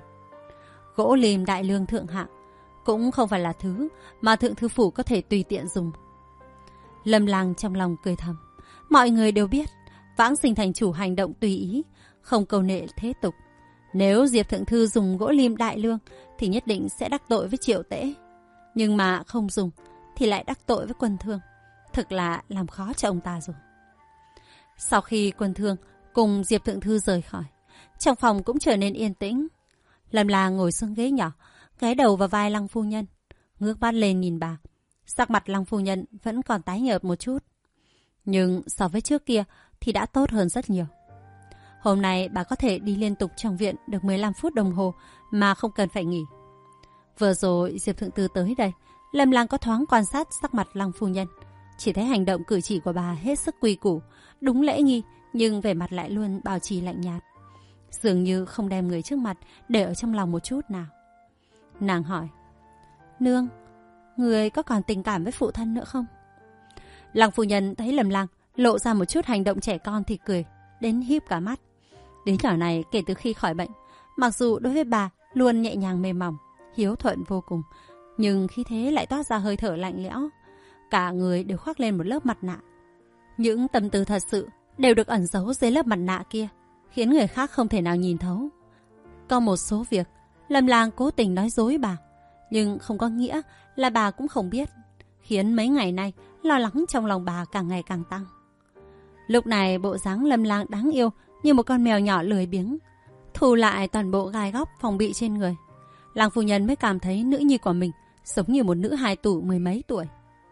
Gỗ lim đại lương thượng hạng cũng không phải là thứ mà Thượng Thư phủ có thể tùy tiện dùng. Lâm Lang trong lòng cười thầm, mọi người đều biết Vãng Sinh thành chủ hành động tùy ý, không câu nệ thế tục. Nếu Diệp Thượng Thư dùng gỗ lim đại lương thì nhất định sẽ đắc tội với Triệu Tễ, nhưng mà không dùng thì lại đắc tội với Quân Thương. Thực là làm khó cho ông ta rồi. Sau khi Quân Thương cùng Diệp Thượng Thư rời khỏi, trong phòng cũng trở nên yên tĩnh. Lâm Lang ngồi xuống ghế nhỏ, ghé đầu vào vai Lăng phu nhân, ngước mắt lên nhìn bà. Sắc mặt Lăng phu nhân vẫn còn tái nhợt một chút, nhưng so với trước kia thì đã tốt hơn rất nhiều. Hôm nay bà có thể đi liên tục trong viện được 15 phút đồng hồ mà không cần phải nghỉ. Vừa rồi Diệp Thượng Thư tới đây, Lâm Lang có thoáng quan sát sắc mặt Lăng phu nhân, chỉ thấy hành động cử chỉ của bà hết sức quy củ, đúng lễ nghi, nhưng vẻ mặt lại luôn bảo trì lạnh nhạt, dường như không đem người trước mặt để ở trong lòng một chút nào. Nàng hỏi, nương, người có còn tình cảm với phụ thân nữa không? Lăng phu nhân thấy Lâm Lang lộ ra một chút hành động trẻ con thì cười đến híp cả mắt. Đứa nhỏ này kể từ khi khỏi bệnh, mặc dù đối với bà luôn nhẹ nhàng mềm mỏng, hiếu thuận vô cùng, nhưng khi thế lại toát ra hơi thở lạnh lẽo. Cả người đều khoác lên một lớp mặt nạ. Những tâm tư thật sự đều được ẩn giấu dưới lớp mặt nạ kia, khiến người khác không thể nào nhìn thấu. Có một số việc Lâm Lang cố tình nói dối bà, nhưng không có nghĩa là bà cũng không biết, khiến mấy ngày nay lo lắng trong lòng bà càng ngày càng tăng. Lúc này bộ dáng Lâm Lang đáng yêu như một con mèo nhỏ lười biếng, thu lại toàn bộ gai góc phòng bị trên người. Lăng phu nhân mới cảm thấy nữ nhi của mình giống như một nữ hài tử mười mấy tuổi.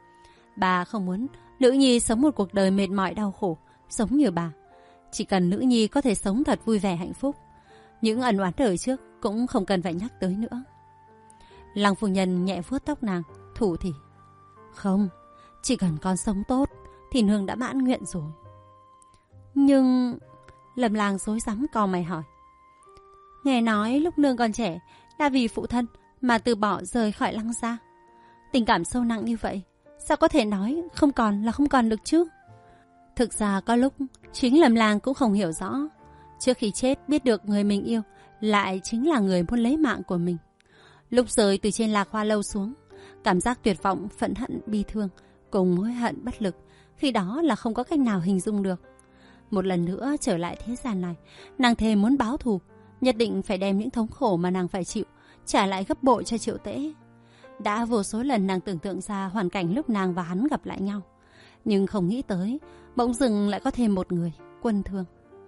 Bà không muốn nữ nhi sống một cuộc đời mệt mỏi đau khổ giống như bà. Chỉ cần nữ nhi có thể sống thật vui vẻ hạnh phúc, những ẩn oán đời trước cũng không cần phải nhắc tới nữa. Lăng phu nhân nhẹ vuốt tóc nàng, thủ thỉ, không, chỉ cần con sống tốt thì nương đã mãn nguyện rồi. Nhưng Lâm Lang rối rắm cau mày hỏi, nghe nói lúc nương còn trẻ đã vì phụ thân mà từ bỏ rời khỏi Lăng gia. Tình cảm sâu nặng như vậy, sao có thể nói không còn là không còn được chứ? Thực ra có lúc chính Lâm Lang cũng không hiểu rõ, trước khi chết biết được người mình yêu lại chính là người muốn lấy mạng của mình. Lúc rời từ trên Lạc Hoa lâu xuống, cảm giác tuyệt vọng, phẫn hận, bi thương cùng hối hận bất lực, khi đó là không có cách nào hình dung được. Một lần nữa trở lại thế gian này, nàng thề muốn báo thù, nhất định phải đem những thống khổ mà nàng phải chịu trả lại gấp bội cho Triệu Tễ. Đã vô số lần nàng tưởng tượng ra hoàn cảnh lúc nàng và hắn gặp lại nhau, nhưng không nghĩ tới bỗng dưng lại có thêm một người, Quân Thương.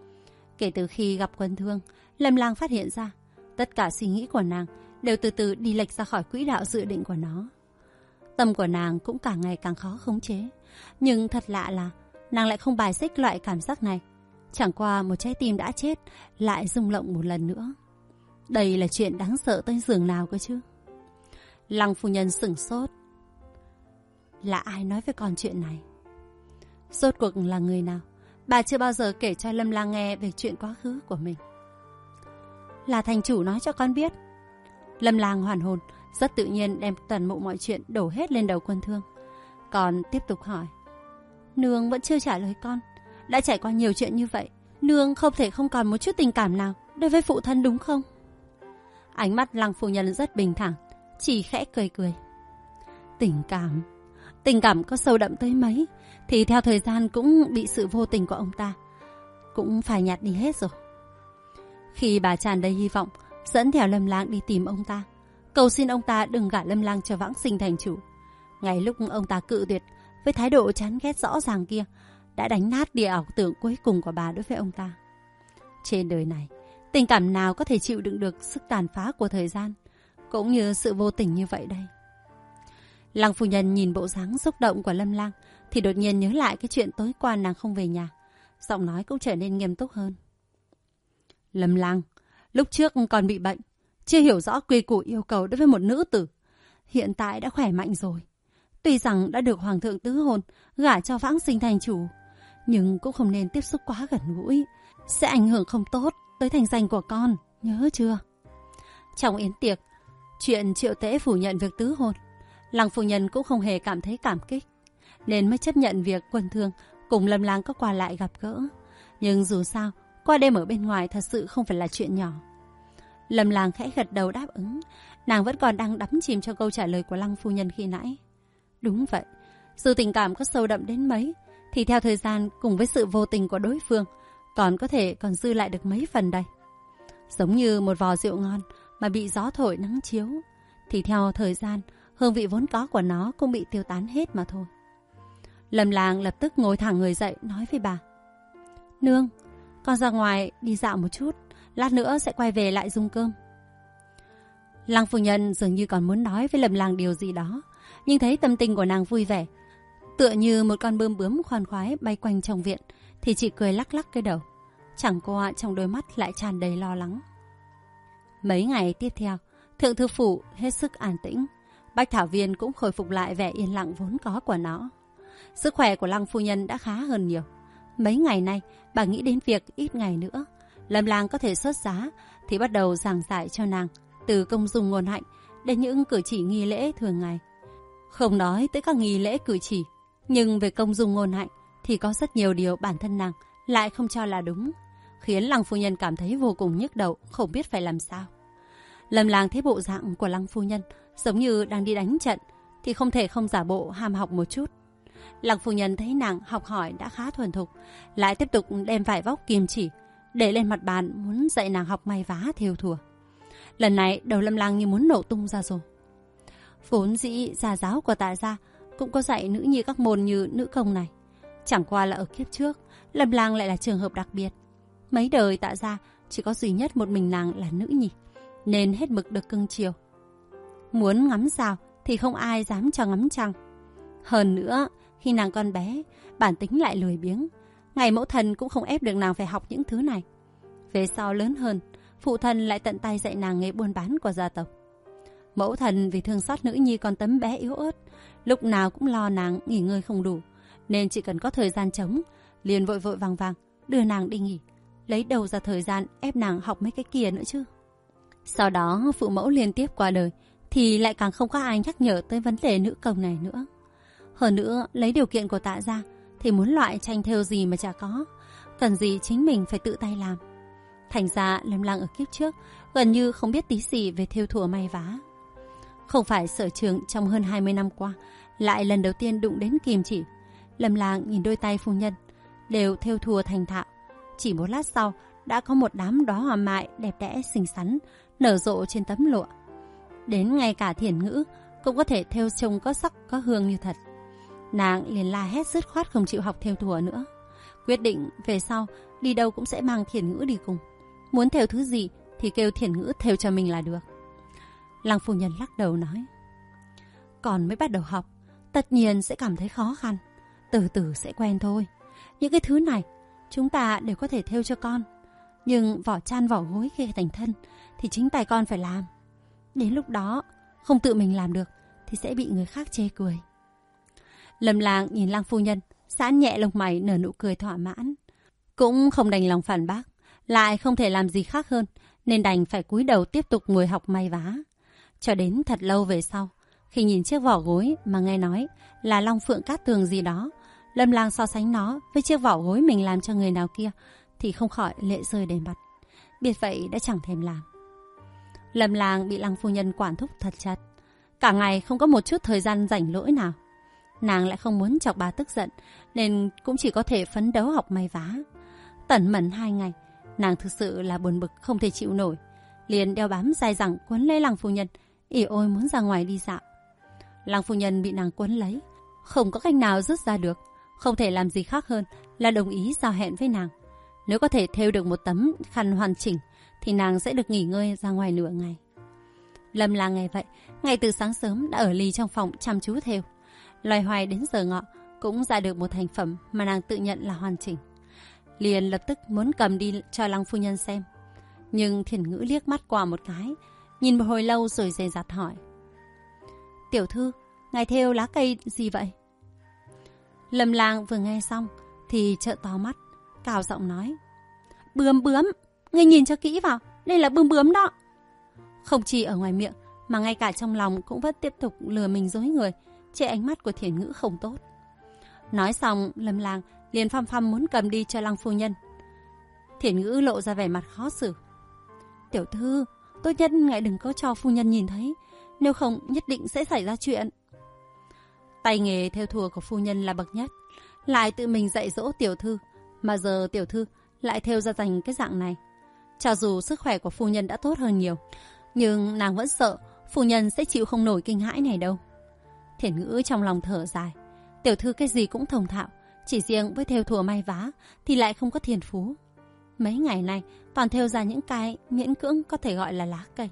Kể từ khi gặp Quân Thương, Lâm Lang phát hiện ra tất cả suy nghĩ của nàng đều từ từ đi lệch ra khỏi quỹ đạo dự định của nó. Tâm của nàng cũng càng ngày càng khó khống chế. Nhưng thật lạ là nàng lại không bài xích loại cảm giác này. Chẳng qua một trái tim đã chết lại rung động một lần nữa. Đây là chuyện đáng sợ tới giường nào cơ chứ? Lăng phu nhân sửng sốt. Là ai nói với con chuyện này? Rốt cuộc là người nào? Bà chưa bao giờ kể cho Lâm Lang nghe về chuyện quá khứ của mình. Là thành chủ nói cho con biết. Lâm Lang hoàn hồn, rất tự nhiên đem toàn bộ mọi chuyện đổ hết lên đầu Quân Thương. Còn tiếp tục hỏi. Nương vẫn chưa trả lời con. Đã trải qua nhiều chuyện như vậy, nương không thể không còn một chút tình cảm nào đối với phụ thân đúng không? Ánh mắt Lăng phu nhân rất bình thản, chỉ khẽ cười cười. Tình cảm có sâu đậm tới mấy thì theo thời gian cũng bị sự vô tình của ông ta cũng phải nhạt đi hết rồi. Khi bà tràn đầy hy vọng dẫn theo Lâm Lang đi tìm ông ta, cầu xin ông ta đừng gả Lâm Lang cho Vãng Sinh thành chủ, ngay lúc ông ta cự tuyệt với thái độ chán ghét rõ ràng kia, đã đánh nát đi ảo tưởng cuối cùng của bà đối với ông ta. Trên đời này, tình cảm nào có thể chịu đựng được sức tàn phá của thời gian, cũng như sự vô tình như vậy đây? Lăng phu nhân nhìn bộ dáng xúc động của Lâm Lang thì đột nhiên nhớ lại cái chuyện tối qua nàng không về nhà, giọng nói cũng trở nên nghiêm túc hơn. Lâm Lang, lúc trước còn bị bệnh, chưa hiểu rõ quy củ yêu cầu đối với một nữ tử, hiện tại đã khỏe mạnh rồi. Tuy rằng đã được hoàng thượng tứ hôn gả cho Vãng Sinh thành chủ, nhưng cũng không nên tiếp xúc quá gần gũi, sẽ ảnh hưởng không tốt tới thành danh của con, nhớ chưa? Trong yến tiệc, chuyện Triệu Tế phủ nhận việc tứ hôn, Lăng phu nhân cũng không hề cảm thấy cảm kích, nên mới chấp nhận việc Quân Thương cùng Lâm Lang có qua lại gặp gỡ. Nhưng dù sao, qua đêm ở bên ngoài thật sự không phải là chuyện nhỏ. Lâm Lang khẽ gật đầu đáp ứng. Nàng vẫn còn đang đắm chìm trong câu trả lời của Lăng phu nhân khi nãy. Đúng vậy, dù tình cảm có sâu đậm đến mấy thì theo thời gian cùng với sự vô tình của đối phương còn có thể còn dư lại được mấy phần đây. Giống như một vò rượu ngon mà bị gió thổi nắng chiếu, thì theo thời gian hương vị vốn có của nó cũng bị tiêu tán hết mà thôi. Lâm Lang lập tức ngồi thẳng người dậy nói với bà. Nương, con ra ngoài đi dạo một chút, lát nữa sẽ quay về lại dùng cơm. Lăng phu nhân dường như còn muốn nói với Lâm Lang điều gì đó, nhưng thấy tâm tình của nàng vui vẻ, tựa như một con bướm bướm khoan khoái bay quanh trong viện, thì chỉ cười lắc lắc cái đầu. Chẳng qua trong đôi mắt lại tràn đầy lo lắng. Mấy ngày tiếp theo, thượng thư phủ hết sức an tĩnh. Bách Thảo Viên cũng khôi phục lại vẻ yên lặng vốn có của nó. Sức khỏe của Lăng phu nhân đã khá hơn nhiều. Mấy ngày nay, bà nghĩ đến việc ít ngày nữa Lâm Lang có thể xuất giá, thì bắt đầu giảng giải cho nàng từ công dung ngôn hạnh đến những cử chỉ nghi lễ thường ngày. Không nói tới các nghi lễ cử chỉ, nhưng về công dung ngôn hạnh thì có rất nhiều điều bản thân nàng lại không cho là đúng, khiến Lăng phu nhân cảm thấy vô cùng nhức đầu, không biết phải làm sao. Lâm Lang thấy bộ dạng của Lăng phu nhân giống như đang đi đánh trận, thì không thể không giả bộ ham học một chút. Lăng phu nhân thấy nàng học hỏi đã khá thuần thục, lại tiếp tục đem vải vóc kim chỉ để lên mặt bàn, muốn dạy nàng học may vá thêu thùa. Lần này đầu Lâm Lang như muốn nổ tung ra rồi. Vốn dĩ gia giáo của Tạ gia cũng có dạy nữ nhi các môn như nữ công này, chẳng qua là ở kiếp trước Lâm Lang lại là trường hợp đặc biệt. Mấy đời Tạ gia chỉ có duy nhất một mình nàng là nữ nhi, nên hết mực được cưng chiều. Muốn ngắm sao thì không ai dám cho ngắm trăng. Hơn nữa, khi nàng còn bé, bản tính lại lười biếng, ngày mẫu thân cũng không ép được nàng phải học những thứ này. Về sau lớn hơn, phụ thân lại tận tay dạy nàng nghề buôn bán của gia tộc. Mẫu thân vì thương xót nữ nhi còn tấm bé yếu ớt, lúc nào cũng lo nàng nghỉ ngơi không đủ, nên chỉ cần có thời gian trống, liền vội vội vàng vàng đưa nàng đi nghỉ, lấy đâu ra thời gian ép nàng học mấy cái kia nữa chứ. Sau đó phụ mẫu liên tiếp qua đời, thì lại càng không có ai nhắc nhở tới vấn đề nữ công này nữa. Hơn nữa, lấy điều kiện của Tạ gia thì muốn loại tranh thêu gì mà chả có, cần gì chính mình phải tự tay làm. Thành ra Lâm Lang ở kiếp trước gần như không biết tí gì về thêu thùa may vá. Không phải sở trường trong hơn 20 năm qua lại lần đầu tiên đụng đến kim chỉ. Lâm Lang nhìn đôi tay phu nhân đều thêu thùa thành thạo, chỉ một lát sau đã có một đám đóa hoa mại đẹp đẽ xinh xắn nở rộ trên tấm lụa. Đến ngay cả thiển ngữ cũng có thể thêu trông có sắc có hương như thật. Nàng liền la hét dứt khoát không chịu học thêu thùa nữa. quyết định về sau đi đâu cũng sẽ mang Thiển Ngữ đi cùng. Muốn thêu thứ gì thì kêu Thiển Ngữ thêu cho mình là được. Lăng phu nhân lắc đầu nói, con mới bắt đầu học, tất nhiên sẽ cảm thấy khó khăn, từ từ sẽ quen thôi. Những cái thứ này chúng ta đều có thể thêu cho con, nhưng vỏ chăn vỏ gối khi thành thân thì chính tay con phải làm. Đến lúc đó không tự mình làm được thì sẽ bị người khác chê cười. Lâm Lang nhìn Lăng phu nhân, giãn nhẹ lông mày nở nụ cười thỏa mãn, cũng không đành lòng phản bác, lại không thể làm gì khác hơn nên đành phải cúi đầu tiếp tục ngồi học may vá. Cho đến thật lâu về sau, khi nhìn chiếc vỏ gối mà nghe nói là long phượng cát tường gì đó, Lâm Lang so sánh nó với chiếc vỏ gối mình làm cho người nào kia thì không khỏi lệ rơi đầy mặt. Biết vậy đã chẳng thèm làm. Lâm Lang bị Lăng phu nhân quản thúc thật chặt, cả ngày không có một chút thời gian rảnh rỗi nào. Nàng lại không muốn chọc bà tức giận nên cũng chỉ có thể phấn đấu học may vá. Tẩn mẩn 2 ngày, nàng thực sự là buồn bực không thể chịu nổi, liền đeo bám dai dẳng quấn lấy Lăng phu nhân, ỉ ôi muốn ra ngoài đi dạo. Lăng phu nhân bị nàng quấn lấy, không có cách nào rút ra được, không thể làm gì khác hơn là đồng ý giao hẹn với nàng. Nếu có thể thêu được một tấm khăn hoàn chỉnh thì nàng sẽ được nghỉ ngơi ra ngoài nửa ngày. Lâm Lang nghe vậy, ngay từ sáng sớm đã ở lì trong phòng chăm chú thêu. Loay hoay đến giờ ngọ cũng ra được một thành phẩm mà nàng tự nhận là hoàn chỉnh. Liền lập tức muốn cầm đi cho Lăng phu nhân xem. Nhưng Thiển Ngữ liếc mắt qua một cái, nhìn một hồi lâu rồi dè dặt hỏi, tiểu thư, ngài thêu lá cây gì vậy? Lâm Lang vừa nghe xong thì trợn to mắt, cào giọng nói, bướm bướm, ngươi nhìn cho kỹ vào, đây là bướm bướm đó. Không chỉ ở ngoài miệng mà ngay cả trong lòng cũng vẫn tiếp tục lừa mình dối người, chê ánh mắt của Thiển Ngữ không tốt. Nói xong, Lâm Lang liền phăm phăm muốn cầm đi cho Lăng phu nhân. Thiển Ngữ lộ ra vẻ mặt khó xử. Tiểu thư, tốt nhất ngài đừng có cho phu nhân nhìn thấy, nếu không nhất định sẽ xảy ra chuyện. Tay nghề thêu thùa của phu nhân là bậc nhất, lại tự mình dạy dỗ tiểu thư, mà giờ tiểu thư lại thêu ra thành cái dạng này. Cho dù sức khỏe của phu nhân đã tốt hơn nhiều, nhưng nàng vẫn sợ phu nhân sẽ chịu không nổi kinh hãi này đâu. Thiển Ngữ trong lòng thở dài, tiểu thư cái gì cũng thông thạo, chỉ riêng với thêu thùa may vá thì lại không có thiên phú. Mấy ngày nay toàn thêu ra những cái miễn cưỡng có thể gọi là lá cây.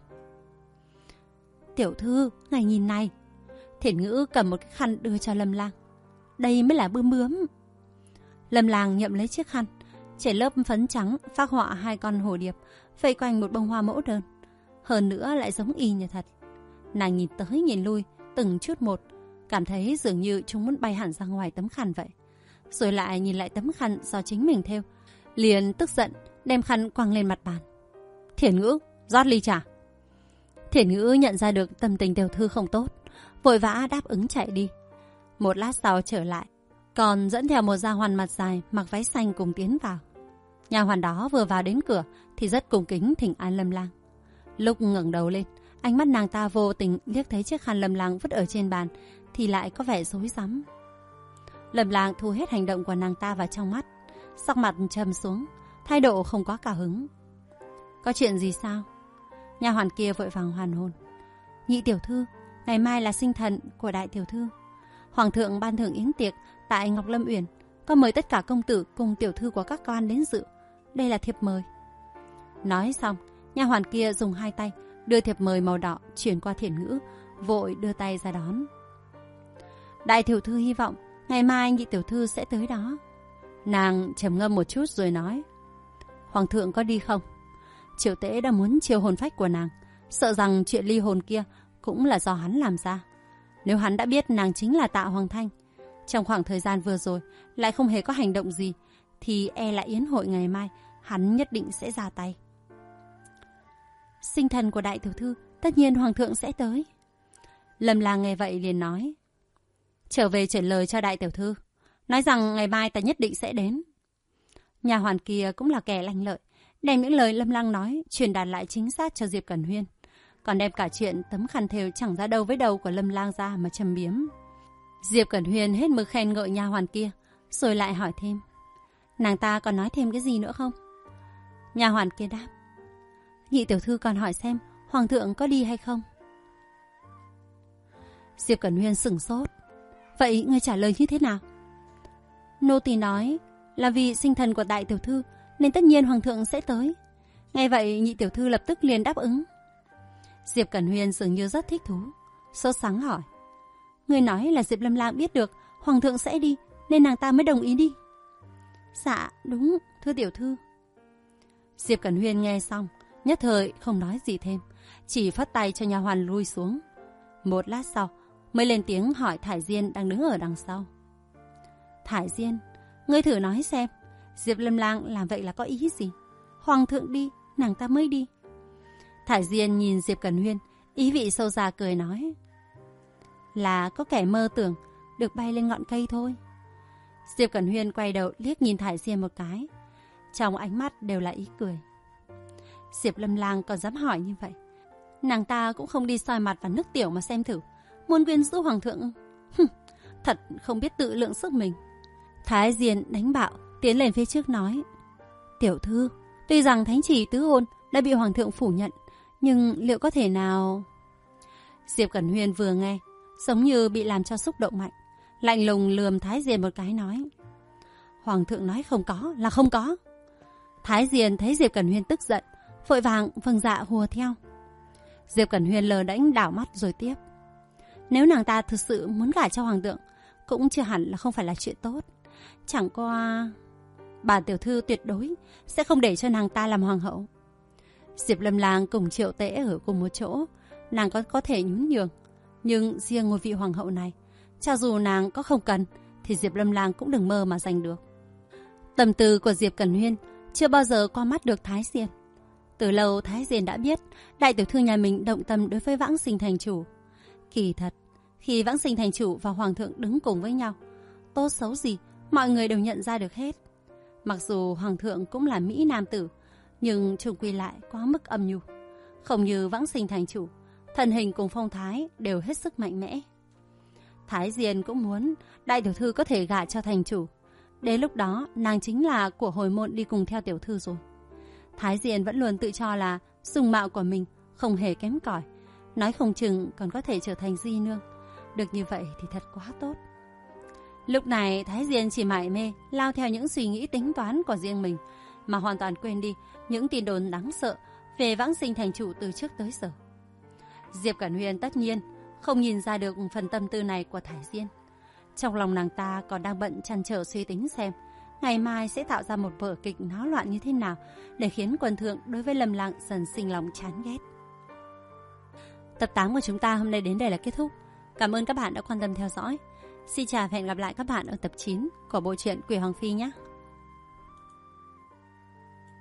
Tiểu thư, ngài nhìn này. Thiển Ngữ cầm một cái khăn đưa cho Lâm Lang. Đây mới là bướm bướm. Lâm Lang nhậm lấy chiếc khăn, chảy lớp phấn trắng phác họa 2 con hồ điệp vây quanh một bông hoa mẫu đơn, hơn nữa lại giống y như thật. Nàng nhìn tới nhìn lui từng chút một, cảm thấy dường như chúng muốn bay hẳn ra ngoài tấm khăn vậy. Rồi lại nhìn lại tấm khăn do chính mình thêu, liền tức giận đem khăn quăng lên mặt bàn. Thiển Ngữ, rót ly trà. Thiển Ngữ nhận ra được tâm tình tiểu thư không tốt, vội vã đáp ứng chạy đi. Một lát sau trở lại, còn dẫn theo một gia hoàn mặt dài mặc váy xanh cùng tiến vào. Nhà hoàn đó vừa vào đến cửa thì rất cung kính thỉnh an Lâm Lang. Lúc ngẩng đầu lên, ánh mắt nàng ta vô tình liếc thấy chiếc khăn Lâm Lang vứt ở trên bàn thì lại có vẻ rối rắm. Lâm Lang thu hết hành động của nàng ta vào trong mắt, sắc mặt trầm xuống, thái độ không có cả hứng. Có chuyện gì sao? Nhà hoàn kia vội vàng hoàn hồn. Nhị tiểu thư, ngày mai là sinh thần của đại tiểu thư. Hoàng thượng ban thưởng yến tiệc tại Ngọc Lâm Uyển, có mời tất cả công tử cùng tiểu thư của các quan đến dự. Đây là thiệp mời. Nói xong, nhà hoàn kia dùng 2 tay đưa thiệp mời màu đỏ chuyển qua Thiển Ngữ, vội đưa tay ra đón. Đại tiểu thư hy vọng ngày mai nhị tiểu thư sẽ tới đó. Nàng trầm ngâm một chút rồi nói, Hoàng thượng có đi không? Triệu Tế đã muốn chiêu hồn phách của nàng, sợ rằng chuyện ly hồn kia cũng là do hắn làm ra. Nếu hắn đã biết nàng chính là Tạ Hoàng Thanh, trong khoảng thời gian vừa rồi lại không hề có hành động gì, thì e là yến hội ngày mai hắn nhất định sẽ ra tay. Sinh thần của đại tiểu thư, tất nhiên Hoàng thượng sẽ tới. Lâm Lang nghe vậy liền nói, trở về chuyển lời cho đại tiểu thư, nói rằng ngày mai ta nhất định sẽ đến. Nhà hoàn kia cũng là kẻ lanh lợi, đem những lời Lâm Lang nói truyền đạt lại chính xác cho Diệp Cẩn Huyên, còn đem cả chuyện tấm khăn thêu chẳng ra đâu với đầu của Lâm Lang ra mà châm biếm. Diệp Cẩn Huyên hết mực khen ngợi nhà hoàn kia, rồi lại hỏi thêm, nàng ta còn nói thêm cái gì nữa không? Nhà hoàn kia đáp, nhị tiểu thư còn hỏi xem Hoàng thượng có đi hay không. Diệp Cẩn Huyên sửng sốt, vậy ngươi trả lời như thế nào? Nô tỳ nói là vì sinh thần của đại tiểu thư, nên tất nhiên hoàng thượng sẽ tới. Nghe vậy, nhị tiểu thư lập tức liền đáp ứng. Diệp Cẩn Huyên dường như rất thích thú, sốt sắng hỏi: Người nói là Diệp Lâm Lang biết được hoàng thượng sẽ đi, nên nàng ta mới đồng ý đi. Dạ, đúng, thưa tiểu thư. Diệp Cẩn Huyên nghe xong, nhất thời không nói gì thêm, chỉ phất tay cho nha hoàn lui xuống. Một lát sau, mới lên tiếng hỏi Thải Diên đang đứng ở đằng sau. Thải Diên, ngươi thử nói xem, Diệp Lâm Lang làm vậy là có ý gì? Hoàng thượng đi, nàng ta mới đi. Thải Diên nhìn Diệp Cẩn Huyên, ý vị sâu xa cười nói: Là có kẻ mơ tưởng được bay lên ngọn cây thôi. Diệp Cẩn Huyên quay đầu liếc nhìn Thải Diên một cái, trong ánh mắt đều là ý cười. Diệp Lâm Lang còn dám hỏi như vậy, nàng ta cũng không đi soi mặt vào nước tiểu mà xem thử, muốn quyến rũ hoàng thượng. Thật không biết tự lượng sức mình. Thái Diên đánh bạo tiến lên phía trước nói: Tiểu thư, tuy rằng thánh chỉ tứ hôn đã bị hoàng thượng phủ nhận, nhưng liệu có thể nào... Diệp Cẩn Huyên vừa nghe, giống như bị làm cho xúc động mạnh, lạnh lùng lườm Thái Diên một cái nói: Hoàng thượng nói không có là không có. Thái Diên thấy Diệp Cẩn Huyên tức giận, vội vàng vâng dạ hùa theo. Diệp Cẩn Huyên lờ đễnh đảo mắt rồi tiếp: Nếu nàng ta thực sự muốn gả cho hoàng thượng, cũng chưa hẳn là không phải là chuyện tốt. Chẳng qua... Bà tiểu thư tuyệt đối sẽ không để cho nàng ta làm hoàng hậu. Diệp Lâm Lang cùng Triệu Tễ ở cùng một chỗ, nàng có thể nhún nhường, nhưng riêng ngôi vị hoàng hậu này, cho dù nàng có không cần, thì Diệp Lâm Lang cũng đừng mơ mà giành được. Tâm tư của Diệp Cẩn Huyên chưa bao giờ qua mắt được Thái Diên. Từ lâu Thái Diên đã biết đại tiểu thư nhà mình động tâm đối với Vãng Sinh thành chủ. Kỳ thật, khi Vãng Sinh thành chủ và hoàng thượng đứng cùng với nhau, tốt xấu gì mọi người đều nhận ra được hết. Mặc dù hoàng thượng cũng là mỹ nam tử, nhưng chung quy lại quá mức âm nhu, không như Vãng Sinh thành chủ, thân hình cùng phong thái đều hết sức mạnh mẽ. Thái Diên cũng muốn đại tiểu thư có thể gả cho thành chủ, đến lúc đó nàng chính là của hồi môn đi cùng theo tiểu thư rồi. Thái Diên vẫn luôn tự cho là dung mạo của mình không hề kém cỏi, nói không chừng còn có thể trở thành di nương. Được như vậy thì thật quá tốt. Lúc này Thái Diên chỉ mải mê lao theo những suy nghĩ tính toán của riêng mình, mà hoàn toàn quên đi những tin đồn đáng sợ về Vãng Sinh thành chủ từ trước tới giờ. Diệp Cẩn Huyên tất nhiên không nhìn ra được phần tâm tư này của Thái Diên. Trong lòng nàng ta còn đang bận trăn trở suy tính xem ngày mai sẽ tạo ra một vở kịch náo loạn như thế nào để khiến quần thượng đối với Lâm Lang dần sinh lòng chán ghét. Tập 8 của chúng ta hôm nay đến đây là kết thúc. Cảm ơn các bạn đã quan tâm theo dõi. Xin chào và hẹn gặp lại các bạn ở tập 9 của bộ truyện Quỷ Hoàng Phi nhé.